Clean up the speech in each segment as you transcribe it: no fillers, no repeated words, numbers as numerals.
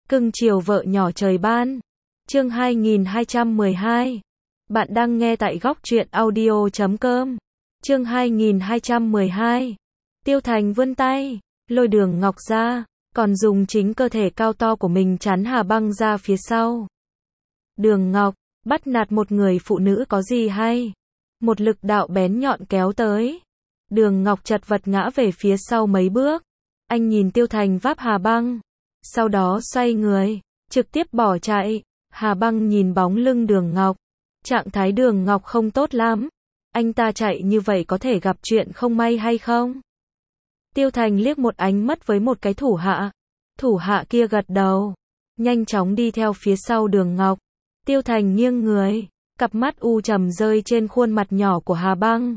Cưng chiều vợ nhỏ trời ban. Chương 2212. Bạn đang nghe tại góc truyện audio.com. Chương 2212. Tiêu Thành vươn tay, lôi Đường Ngọc ra, còn dùng chính cơ thể cao to của mình chắn Hà Băng ra phía sau. Đường Ngọc, bắt nạt một người phụ nữ có gì hay? Một lực đạo bén nhọn kéo tới. Đường Ngọc chật vật ngã về phía sau mấy bước. Anh nhìn Tiêu Thành vác Hà Băng, sau đó xoay người, trực tiếp bỏ chạy. Hà Băng nhìn bóng lưng Đường Ngọc. Trạng thái Đường Ngọc không tốt lắm. Anh ta chạy như vậy có thể gặp chuyện không may hay không? Tiêu Thành liếc một ánh mắt với một cái thủ hạ. Thủ hạ kia gật đầu, nhanh chóng đi theo phía sau Đường Ngọc. Tiêu Thành nghiêng người, cặp mắt u trầm rơi trên khuôn mặt nhỏ của Hà Băng.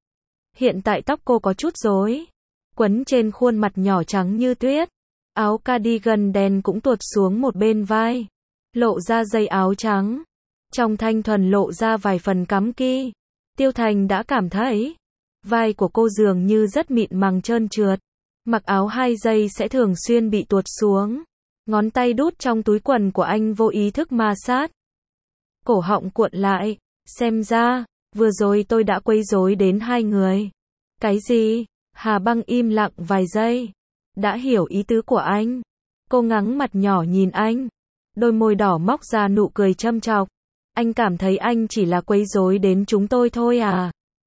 Hiện tại tóc cô có chút rối, quấn trên khuôn mặt nhỏ trắng như tuyết. Áo cardigan đen cũng tuột xuống một bên vai, lộ ra dây áo trắng. Trong thanh thuần lộ ra vài phần cắm ki. Tiêu Thành đã cảm thấy vai của cô dường như rất mịn màng trơn trượt. Mặc áo 2 giây sẽ thường xuyên bị tuột xuống. Ngón tay đút trong túi quần của anh vô ý thức ma sát. Cổ họng cuộn lại. Xem ra, vừa rồi tôi đã quấy rối đến hai người. Cái gì? Hà Băng im lặng vài giây. Đã hiểu ý tứ của anh. Cô ngắng mặt nhỏ nhìn anh. Đôi môi đỏ móc ra nụ cười châm chọc. Anh cảm thấy anh chỉ là quấy rối đến chúng tôi thôi à?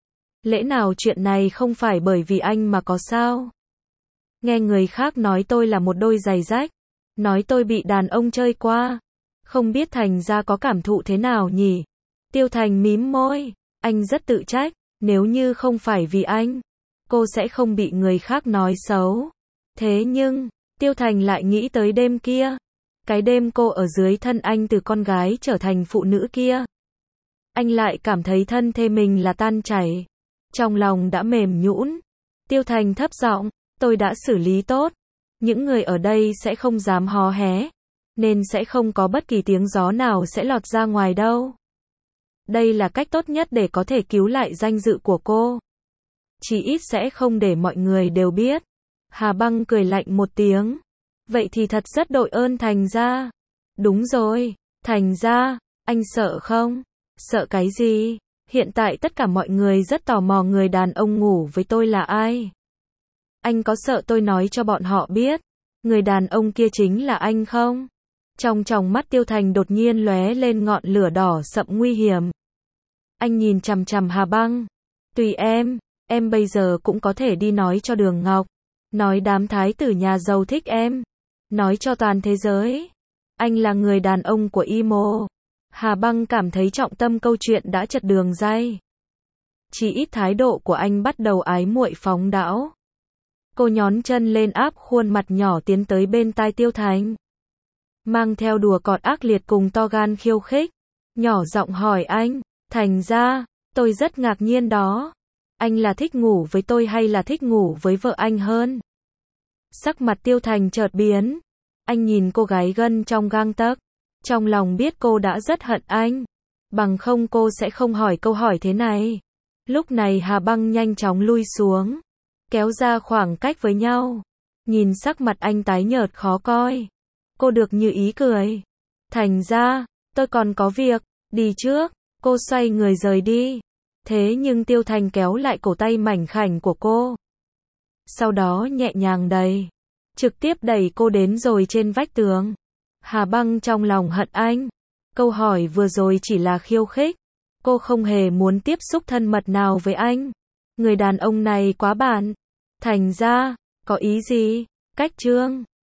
Lẽ nào chuyện này không phải bởi vì anh mà có sao? Nghe người khác nói tôi là một đôi giày rách. Nói tôi bị đàn ông chơi qua. Không biết Thành ra có cảm thụ thế nào nhỉ? Tiêu Thành mím môi. Anh rất tự trách. Nếu như không phải vì anh, cô sẽ không bị người khác nói xấu. Thế nhưng, Tiêu Thành lại nghĩ tới đêm kia. Cái đêm cô ở dưới thân anh từ con gái trở thành phụ nữ kia. Anh lại cảm thấy thân thể mình là tan chảy. Trong lòng đã mềm nhũn. Tiêu Thành thấp giọng, tôi đã xử lý tốt. Những người ở đây sẽ không dám hó hé. Nên sẽ không có bất kỳ tiếng gió nào sẽ lọt ra ngoài đâu. Đây là cách tốt nhất để có thể cứu lại danh dự của cô. Chỉ ít sẽ không để mọi người đều biết. Hà Băng cười lạnh một tiếng. Vậy thì thật rất đội ơn Thành ra. Đúng rồi, Thành ra, anh sợ không? Sợ cái gì? Hiện tại tất cả mọi người rất tò mò người đàn ông ngủ với tôi là ai. Anh có sợ tôi nói cho bọn họ biết, người đàn ông kia chính là anh không? Trong tròng mắt Tiêu Thành đột nhiên lóe lên ngọn lửa đỏ sậm nguy hiểm. Anh nhìn chằm chằm Hà Băng. Tùy em bây giờ cũng có thể đi nói cho Đường Ngọc. Nói đám thái tử nhà giàu thích em. Nói cho toàn thế giới. Anh là người đàn ông của Imo. Hà Băng cảm thấy trọng tâm câu chuyện đã chật đường ray. Chỉ ít thái độ của anh bắt đầu ái muội phóng đãng. Cô nhón chân lên áp khuôn mặt nhỏ tiến tới bên tai Tiêu Thành. Mang theo đùa cợt ác liệt cùng to gan khiêu khích. Nhỏ giọng hỏi anh, Thành ra, tôi rất ngạc nhiên đó. Anh là thích ngủ với tôi hay là thích ngủ với vợ anh hơn? Sắc mặt Tiêu Thành chợt biến. Anh nhìn cô gái gân trong gang tấc. Trong lòng biết cô đã rất hận anh. Bằng không cô sẽ không hỏi câu hỏi thế này. Lúc này Hà Băng nhanh chóng lui xuống. Kéo ra khoảng cách với nhau. Nhìn sắc mặt anh tái nhợt khó coi. Cô được như ý cười. Thành ra, tôi còn có việc. Đi trước. Cô xoay người rời đi. Thế nhưng Tiêu Thành kéo lại cổ tay mảnh khảnh của cô. Sau đó nhẹ nhàng đẩy. Trực tiếp đẩy cô đến rồi trên vách tường. Hà Băng trong lòng hận anh. Câu hỏi vừa rồi chỉ là khiêu khích. Cô không hề muốn tiếp xúc thân mật nào với anh. Người đàn ông này quá bản. Thành ra, có ý gì? Cách chương